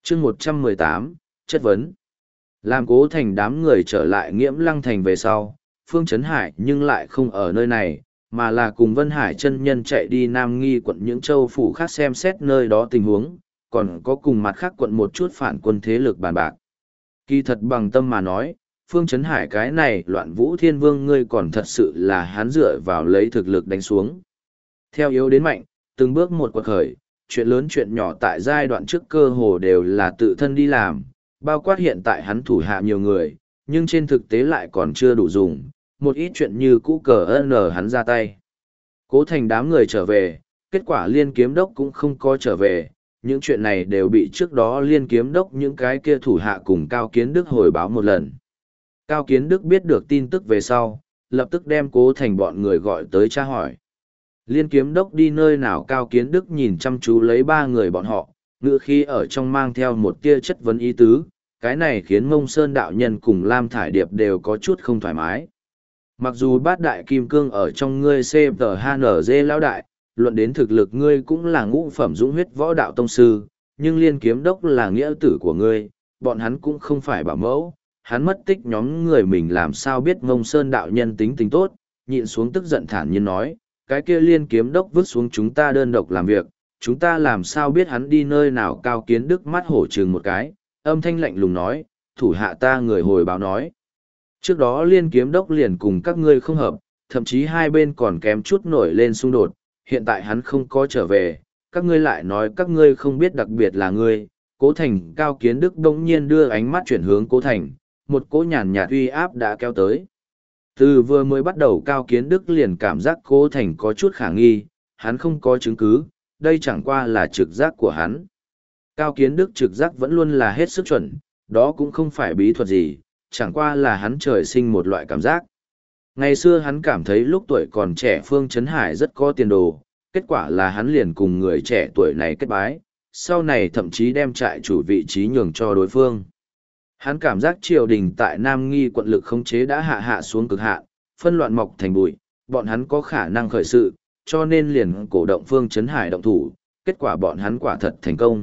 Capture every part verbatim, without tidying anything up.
chương một trăm mười tám, chất vấn. Làm Cố Thành đám người trở lại Nghiễm Lăng Thành về sau, Phương Chấn Hải nhưng lại không ở nơi này, mà là cùng Vân Hải chân nhân chạy đi Nam Nghi quận những châu phủ khác xem xét nơi đó tình huống, còn có cùng mặt khác quận một chút phản quân thế lực bàn bạc. Kỳ thật bằng tâm mà nói, Phương Chấn Hải cái này loạn vũ thiên vương ngươi còn thật sự là hắn dựa vào lấy thực lực đánh xuống. Theo yếu đến mạnh, từng bước một quật khởi, chuyện lớn chuyện nhỏ tại giai đoạn trước cơ hồ đều là tự thân đi làm, bao quát hiện tại hắn thủ hạ nhiều người, nhưng trên thực tế lại còn chưa đủ dùng, một ít chuyện như cũ cờ ơn hắn ra tay. Cố Thành đám người trở về, kết quả Liên Kiếm Đốc cũng không có trở về, những chuyện này đều bị trước đó Liên Kiếm Đốc những cái kia thủ hạ cùng Cao Kiến Đức hồi báo một lần. Cao Kiến Đức biết được tin tức về sau, lập tức đem Cố Thành bọn người gọi tới tra hỏi. Liên Kiếm Đốc đi nơi nào? Cao Kiến Đức nhìn chăm chú lấy ba người bọn họ, ngữ khi ở trong mang theo một tia chất vấn ý tứ, cái này khiến Mông Sơn đạo nhân cùng Lam Thải Điệp đều có chút không thoải mái. Mặc dù bát đại kim cương ở trong ngươi xê tê hát en giê lão đại, luận đến thực lực ngươi cũng là ngũ phẩm dũng huyết võ đạo tông sư, nhưng Liên Kiếm Đốc là nghĩa tử của ngươi, bọn hắn cũng không phải bảo mẫu, hắn mất tích nhóm người mình làm sao biết Mông Sơn đạo nhân tính tính tốt, nhịn xuống tức giận thản nhiên nói, cái kia Liên Kiếm Đốc vứt xuống chúng ta đơn độc làm việc, chúng ta làm sao biết hắn đi nơi nào? Cao Kiến Đức mắt hổ trừng một cái, âm thanh lạnh lùng nói, thủ hạ ta người hồi báo nói. Trước đó Liên Kiếm Đốc liền cùng các ngươi không hợp, thậm chí hai bên còn kém chút nổi lên xung đột, hiện tại hắn không có trở về, các ngươi lại nói các ngươi không biết, đặc biệt là ngươi. Cố Thành. Cao Kiến Đức đông nhiên đưa ánh mắt chuyển hướng Cố Thành, một cỗ nhàn nhạt uy áp đã kéo tới. Từ vừa mới bắt đầu Cao Kiến Đức liền cảm giác Cố Thành có chút khả nghi, hắn không có chứng cứ, đây chẳng qua là trực giác của hắn. Cao Kiến Đức trực giác vẫn luôn là hết sức chuẩn, đó cũng không phải bí thuật gì, chẳng qua là hắn trời sinh một loại cảm giác. Ngày xưa hắn cảm thấy lúc tuổi còn trẻ Phương Chấn Hải rất có tiền đồ, kết quả là hắn liền cùng người trẻ tuổi này kết bái, sau này thậm chí đem trại chủ vị trí nhường cho đối phương. Hắn cảm giác triều đình tại Nam Nghi quận lực khống chế đã hạ hạ xuống cực hạn, phân loạn mọc thành bụi, bọn hắn có khả năng khởi sự, cho nên liền cổ động Phương Chấn Hải động thủ, kết quả bọn hắn quả thật thành công.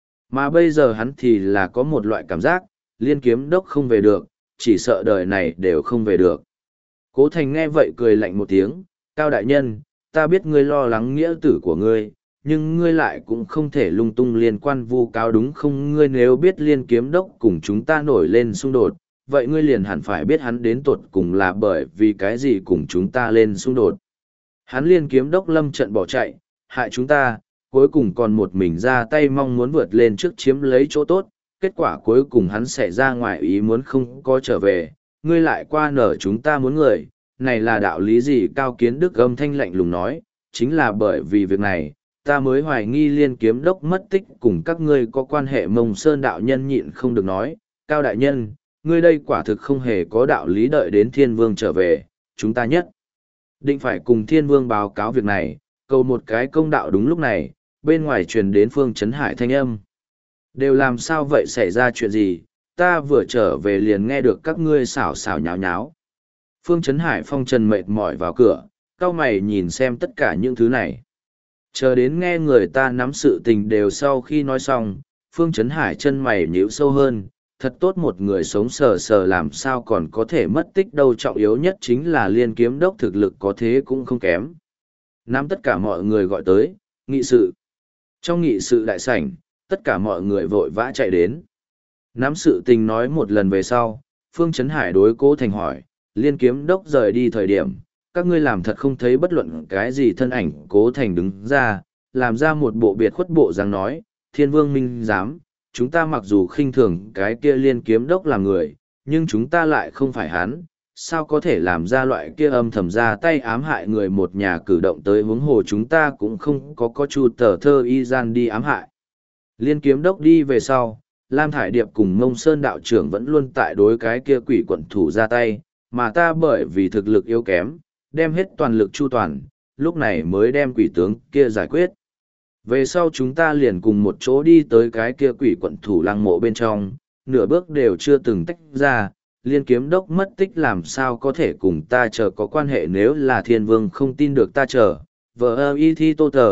Mà bây giờ hắn thì là có một loại cảm giác, Liên Kiếm Đốc không về được, chỉ sợ đời này đều không về được. Cố Thành nghe vậy cười lạnh một tiếng, Cao đại nhân, ta biết ngươi lo lắng nghĩa tử của ngươi, nhưng ngươi lại cũng không thể lung tung liên quan vu cáo đúng không? Ngươi nếu biết Liên Kiếm Đốc cùng chúng ta nổi lên xung đột, vậy ngươi liền hẳn phải biết hắn đến tột cùng là bởi vì cái gì cùng chúng ta lên xung đột. Hắn Liên Kiếm Đốc lâm trận bỏ chạy, hại chúng ta, cuối cùng còn một mình ra tay mong muốn vượt lên trước chiếm lấy chỗ tốt, kết quả cuối cùng hắn sẽ ra ngoài ý muốn không có trở về, ngươi lại qua nở chúng ta muốn người, này là đạo lý gì? Cao Kiến Đức âm thanh lạnh lùng nói, chính là bởi vì việc này, ta mới hoài nghi Liên Kiếm Đốc mất tích cùng các ngươi có quan hệ. Mông Sơn đạo nhân nhịn không được nói, Cao đại nhân, ngươi đây quả thực không hề có đạo lý, đợi đến Thiên Vương trở về, chúng ta nhất định phải cùng Thiên Vương báo cáo việc này, cầu một cái công đạo. Đúng lúc này, bên ngoài truyền đến Phương Chấn Hải thanh âm. Đều làm sao vậy, xảy ra chuyện gì? Ta vừa trở về liền nghe được các ngươi xảo xảo nháo nháo. Phương Chấn Hải phong trần mệt mỏi vào cửa, cau mày nhìn xem tất cả những thứ này. Chờ đến nghe người ta nắm sự tình đều sau khi nói xong, Phương Chấn Hải chân mày nhíu sâu hơn, thật tốt một người sống sờ sờ làm sao còn có thể mất tích đâu, trọng yếu nhất chính là Liên Kiếm Đốc thực lực có thế cũng không kém. Nắm tất cả mọi người gọi tới, nghị sự. Trong nghị sự đại sảnh, tất cả mọi người vội vã chạy đến. Nắm sự tình nói một lần về sau, Phương Chấn Hải đối Cố Thành hỏi, Liên Kiếm Đốc rời đi thời điểm, các ngươi làm thật không thấy bất luận cái gì thân ảnh? Cố Thành đứng ra, làm ra một bộ biệt khuất bộ dáng nói, Thiên Vương minh giám, chúng ta mặc dù khinh thường cái kia Liên Kiếm Đốc là người, nhưng chúng ta lại không phải hắn, sao có thể làm ra loại kia âm thầm ra tay ám hại người một nhà cử động tới? huống hồ chúng ta cũng không có có chu tờ thơ y gian đi ám hại. Liên Kiếm Đốc đi về sau, Lam Thải Điệp cùng Mông Sơn đạo trưởng vẫn luôn tại đối cái kia quỷ quận thủ ra tay, mà ta bởi vì thực lực yếu kém, đem hết toàn lực chu toàn, lúc này mới đem quỷ tướng kia giải quyết. Về sau chúng ta liền cùng một chỗ đi tới cái kia quỷ quận thủ lăng mộ bên trong, nửa bước đều chưa từng tách ra. Liên Kiếm Đốc mất tích làm sao có thể cùng ta chờ có quan hệ? Nếu là Thiên Vương không tin được ta chờ, vợ ơ y thi tô tờ,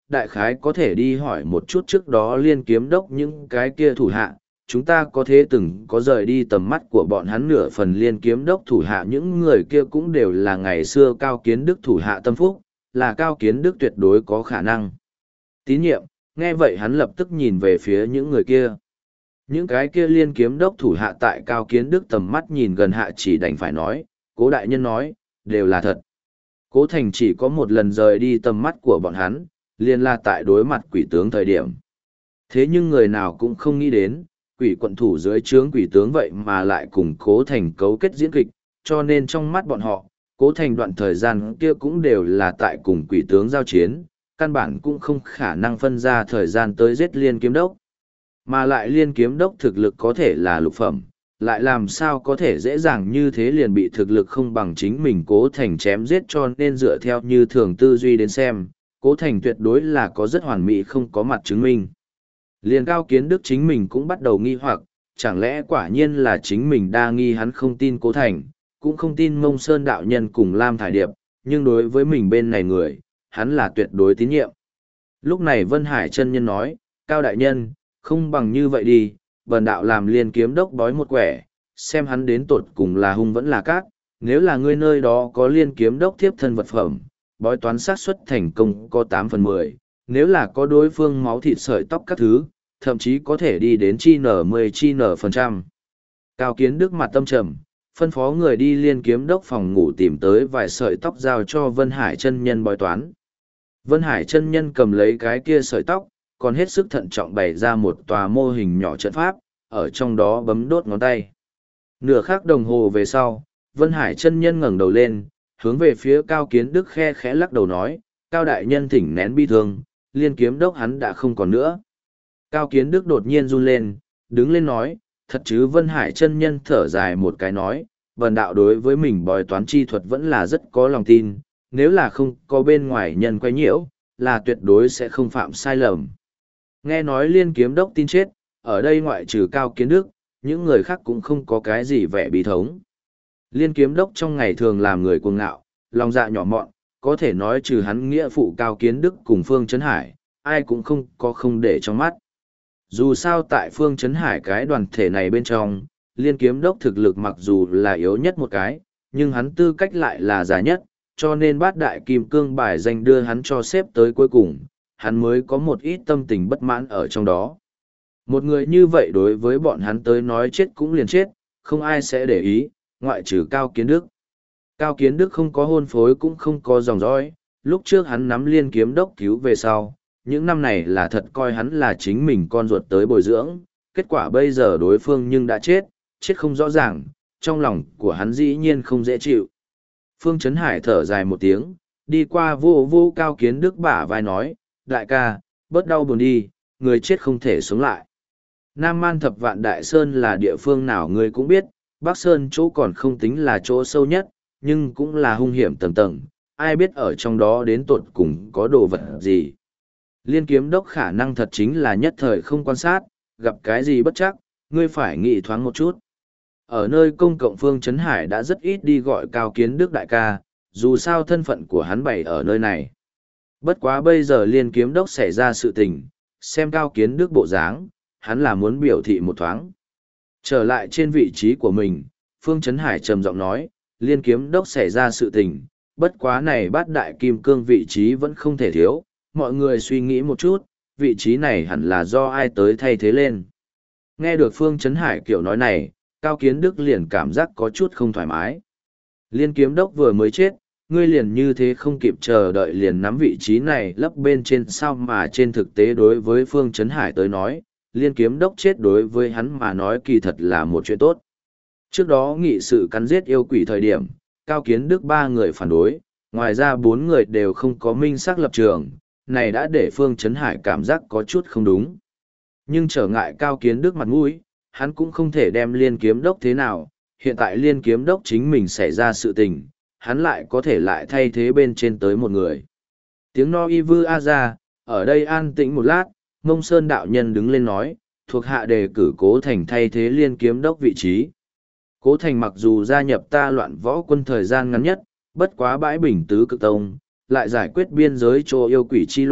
đại khái có thể đi hỏi một chút trước đó liên kiếm đốc những cái kia thủ hạ, chúng ta có thế từng có rời đi tầm mắt của bọn hắn nửa phần liên kiếm đốc thủ hạ những người kia cũng đều là ngày xưa Cao Kiến Đức thủ hạ tâm phúc, là Cao Kiến Đức tuyệt đối có khả năng tín nhiệm. Nghe vậy hắn lập tức nhìn về phía những người kia. Những cái kia liên kiếm đốc thủ hạ tại Cao Kiến Đức tầm mắt nhìn gần hạ chỉ đành phải nói, Cố đại nhân nói, đều là thật. Cố Thành chỉ có một lần rời đi tầm mắt của bọn hắn, liền là tại đối mặt quỷ tướng thời điểm. Thế nhưng người nào cũng không nghĩ đến, quỷ quận thủ dưới trướng quỷ tướng vậy mà lại cùng Cố Thành cấu kết diễn kịch, cho nên trong mắt bọn họ, Cố Thành đoạn thời gian kia cũng đều là tại cùng quỷ tướng giao chiến, căn bản cũng không khả năng phân ra thời gian tới giết liên kiếm đốc. Mà lại liên kiếm đốc thực lực có thể là lục phẩm, lại làm sao có thể dễ dàng như thế liền bị thực lực không bằng chính mình Cố Thành chém giết, cho nên dựa theo như thường tư duy đến xem, Cố Thành tuyệt đối là có rất hoàn mỹ không có mặt chứng minh. Liền Cao Kiến Đức chính mình cũng bắt đầu nghi hoặc, chẳng lẽ quả nhiên là chính mình đa nghi hắn không tin Cố Thành, cũng không tin Mông Sơn đạo nhân cùng Lam Thải Điệp, nhưng đối với mình bên này người, hắn là tuyệt đối tín nhiệm. Lúc này Vân Hải chân nhân nói, Cao đại nhân, không bằng như vậy đi, bần đạo làm liên kiếm đốc bói một quẻ, xem hắn đến tột cùng là hung vẫn là cát, nếu là ngươi nơi đó có liên kiếm đốc thiếp thân vật phẩm, bói toán xác suất thành công có tám phần mười, nếu là có đối phương máu thịt sợi tóc các thứ, thậm chí có thể đi đến chi nở mười chi nở phần trăm. Cao Kiến Đức mặt tâm trầm, phân phó người đi liên kiếm đốc phòng ngủ tìm tới vài sợi tóc giao cho Vân Hải chân nhân bói toán. Vân Hải chân nhân cầm lấy cái kia sợi tóc, còn hết sức thận trọng bày ra một tòa mô hình nhỏ trận pháp, ở trong đó bấm đốt ngón tay. Nửa khắc đồng hồ về sau, Vân Hải chân nhân ngẩng đầu lên, hướng về phía Cao Kiến Đức khe khẽ lắc đầu nói, Cao đại nhân thỉnh nén bi thương, liên kiếm đốc hắn đã không còn nữa. Cao Kiến Đức đột nhiên run lên, đứng lên nói, thật chứ? Vân Hải chân nhân thở dài một cái nói, vần đạo đối với mình bói toán chi thuật vẫn là rất có lòng tin, nếu là không có bên ngoài nhân quay nhiễu, là tuyệt đối sẽ không phạm sai lầm. Nghe nói liên kiếm đốc tin chết, ở đây ngoại trừ Cao Kiến Đức, những người khác cũng không có cái gì vẻ bí thống. Liên kiếm đốc trong ngày thường làm người cuồng ngạo, lòng dạ nhỏ mọn, có thể nói trừ hắn nghĩa phụ Cao Kiến Đức cùng Phương Trấn Hải, ai cũng không có không để trong mắt. Dù sao tại Phương Trấn Hải cái đoàn thể này bên trong, liên kiếm đốc thực lực mặc dù là yếu nhất một cái, nhưng hắn tư cách lại là già nhất, cho nên bát đại kim cương bài danh đưa hắn cho xếp tới cuối cùng, hắn mới có một ít tâm tình bất mãn ở trong đó. Một người như vậy đối với bọn hắn tới nói chết cũng liền chết, không ai sẽ để ý, ngoại trừ Cao Kiến Đức. Cao Kiến Đức không có hôn phối cũng không có dòng dõi, lúc trước hắn nắm liên kiếm đốc cứu về sau, những năm này là thật coi hắn là chính mình con ruột tới bồi dưỡng, kết quả bây giờ đối phương nhưng đã chết, chết không rõ ràng, trong lòng của hắn dĩ nhiên không dễ chịu. Phương Trấn Hải thở dài một tiếng, đi qua vô vô Cao Kiến Đức bả vai nói, đại ca, bớt đau buồn đi, người chết không thể sống lại. Nam Man Thập Vạn Đại Sơn là địa phương nào người cũng biết, Bắc Sơn chỗ còn không tính là chỗ sâu nhất, nhưng cũng là hung hiểm tầng tầng, ai biết ở trong đó đến tột cùng có đồ vật gì. Liên kiếm đốc khả năng thật chính là nhất thời không quan sát, gặp cái gì bất chắc, ngươi phải nghĩ thoáng một chút. Ở nơi công cộng Phương Trấn Hải đã rất ít đi gọi Cao Kiến Đức đại ca, dù sao thân phận của hắn bày ở nơi này. Bất quá bây giờ liên kiếm đốc xảy ra sự tình, xem Cao Kiến Đức bộ dáng, hắn là muốn biểu thị một thoáng. Trở lại trên vị trí của mình, Phương Trấn Hải trầm giọng nói, liên kiếm đốc xảy ra sự tình, bất quá này bát đại kim cương vị trí vẫn không thể thiếu, mọi người suy nghĩ một chút, vị trí này hẳn là do ai tới thay thế lên. Nghe được Phương Trấn Hải kiểu nói này, Cao Kiến Đức liền cảm giác có chút không thoải mái. Liên kiếm đốc vừa mới chết, ngươi liền như thế không kịp chờ đợi liền nắm vị trí này lấp bên trên sao, mà trên thực tế đối với Phương Trấn Hải tới nói, liên kiếm đốc chết đối với hắn mà nói kỳ thật là một chuyện tốt. Trước đó nghị sự cắn giết yêu quỷ thời điểm, Cao Kiến Đức ba người phản đối, ngoài ra bốn người đều không có minh xác lập trường, này đã để Phương Trấn Hải cảm giác có chút không đúng. Nhưng trở ngại Cao Kiến Đức mặt mũi, hắn cũng không thể đem liên kiếm đốc thế nào, hiện tại liên kiếm đốc chính mình xảy ra sự tình, hắn lại có thể lại thay thế bên trên tới một người. Tiếng no y vư a ra, ở đây an tĩnh một lát, Mông Sơn đạo nhân đứng lên nói, thuộc hạ đề cử Cố Thành thay thế liên kiếm đốc vị trí. Cố Thành mặc dù gia nhập ta loạn võ quân thời gian ngắn nhất, bất quá bãi bình tứ cực tông, lại giải quyết biên giới chỗ yêu quỷ chi loạn,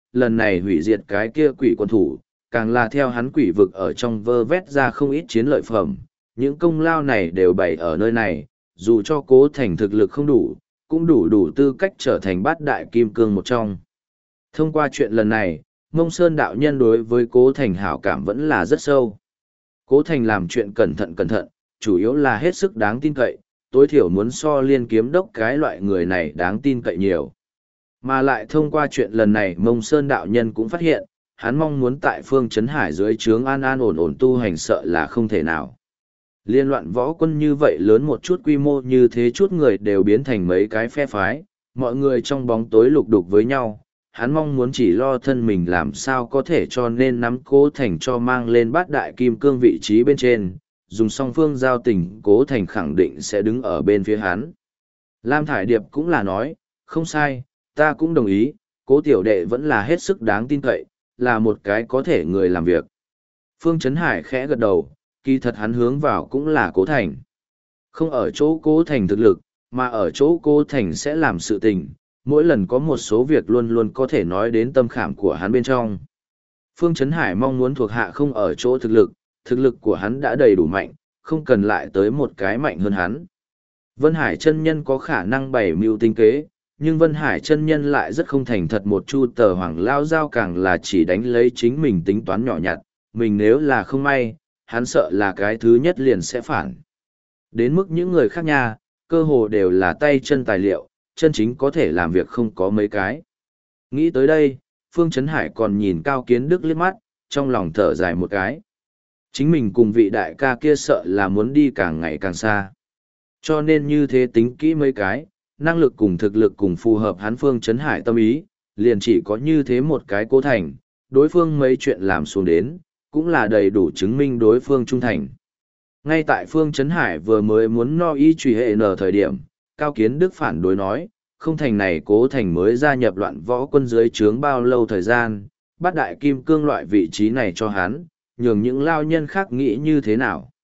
lần này hủy diệt cái kia quỷ quân thủ, càng là theo hắn quỷ vực ở trong vơ vét ra không ít chiến lợi phẩm, những công lao này đều bày ở nơi này, dù cho Cố Thành thực lực không đủ, cũng đủ đủ tư cách trở thành bát đại kim cương một trong. Thông qua chuyện lần này, Mông Sơn đạo nhân đối với Cố Thành hảo cảm vẫn là rất sâu. Cố Thành làm chuyện cẩn thận cẩn thận, chủ yếu là hết sức đáng tin cậy, tối thiểu muốn so Liên Kiếm Đốc cái loại người này đáng tin cậy nhiều. Mà lại thông qua chuyện lần này Mông Sơn đạo nhân cũng phát hiện, hắn mong muốn tại Phương Trấn Hải dưới trướng an an ổn ổn tu hành sợ là không thể nào. Liên loạn võ quân như vậy lớn một chút quy mô như thế chút người đều biến thành mấy cái phe phái, mọi người trong bóng tối lục đục với nhau. Hắn mong muốn chỉ lo thân mình làm sao có thể cho nên nắm Cố Thành cho mang lên bát đại kim cương vị trí bên trên, dùng song phương giao tình Cố Thành khẳng định sẽ đứng ở bên phía hắn. Lam Thải Điệp cũng là nói, không sai, ta cũng đồng ý, Cố tiểu đệ vẫn là hết sức đáng tin cậy, là một cái có thể người làm việc. Phương Trấn Hải khẽ gật đầu, kỳ thật hắn hướng vào cũng là Cố Thành. Không ở chỗ Cố Thành thực lực, mà ở chỗ Cố Thành sẽ làm sự tình, mỗi lần có một số việc luôn luôn có thể nói đến tâm khảm của hắn bên trong. Phương Trấn Hải mong muốn thuộc hạ không ở chỗ thực lực, thực lực của hắn đã đầy đủ mạnh, không cần lại tới một cái mạnh hơn hắn. Vân Hải chân nhân có khả năng bày mưu tinh kế, nhưng Vân Hải chân nhân lại rất không thành thật, một chu tờ hoàng lao giao càng là chỉ đánh lấy chính mình tính toán nhỏ nhặt, mình nếu là không may, hắn sợ là cái thứ nhất liền sẽ phản. Đến mức những người khác nha, cơ hồ đều là tay chân tài liệu, chân chính có thể làm việc không có mấy cái. Nghĩ tới đây, Phương Trấn Hải còn nhìn Cao Kiến Đức liếc mắt, trong lòng thở dài một cái. Chính mình cùng vị đại ca kia sợ là muốn đi càng ngày càng xa. Cho nên như thế tính kỹ mấy cái, năng lực cùng thực lực cùng phù hợp hắn Phương Trấn Hải tâm ý, liền chỉ có như thế một cái Cố Thành, đối phương mấy chuyện làm xuống đến, cũng là đầy đủ chứng minh đối phương trung thành. Ngay tại Phương Trấn Hải vừa mới muốn no y truy hệ nở thời điểm, Cao Kiến Đức phản đối nói, không thành này Cố Thành mới gia nhập loạn võ quân dưới trướng bao lâu thời gian, bắt đại kim cương loại vị trí này cho hắn, nhường những lao nhân khác nghĩ như thế nào.